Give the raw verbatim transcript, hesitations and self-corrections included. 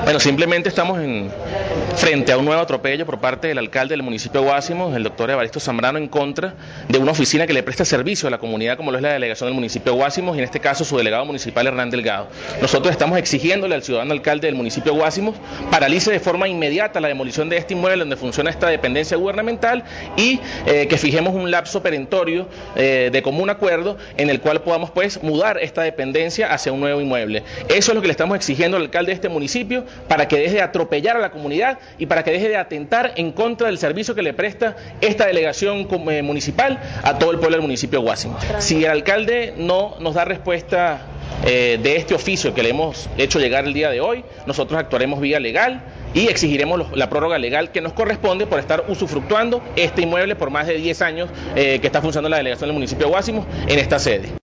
Bueno, simplemente estamos en, frente a un nuevo atropello por parte del alcalde del municipio de Guásimos, el doctor Evaristo Zambrano, en contra de una oficina que le presta servicio a la comunidad, como lo es la delegación del municipio de Guásimos, y en este caso su delegado municipal Hernán Delgado. Nosotros estamos exigiéndole al ciudadano alcalde del municipio de Guásimos paralice de forma inmediata la demolición de este inmueble donde funciona esta dependencia gubernamental y eh, que fijemos un lapso perentorio eh, de común acuerdo en el cual podamos pues mudar esta dependencia hacia un nuevo inmueble. Eso es lo que le estamos exigiendo al alcalde de este municipio, para que deje de atropellar a la comunidad y para que deje de atentar en contra del servicio que le presta esta delegación municipal a todo el pueblo del municipio de Guásimos. Si el alcalde no nos da respuesta eh, de este oficio que le hemos hecho llegar el día de hoy, nosotros actuaremos vía legal y exigiremos los, la prórroga legal que nos corresponde por estar usufructuando este inmueble por más de diez años eh, que está funcionando la delegación del municipio de Guásimos en esta sede.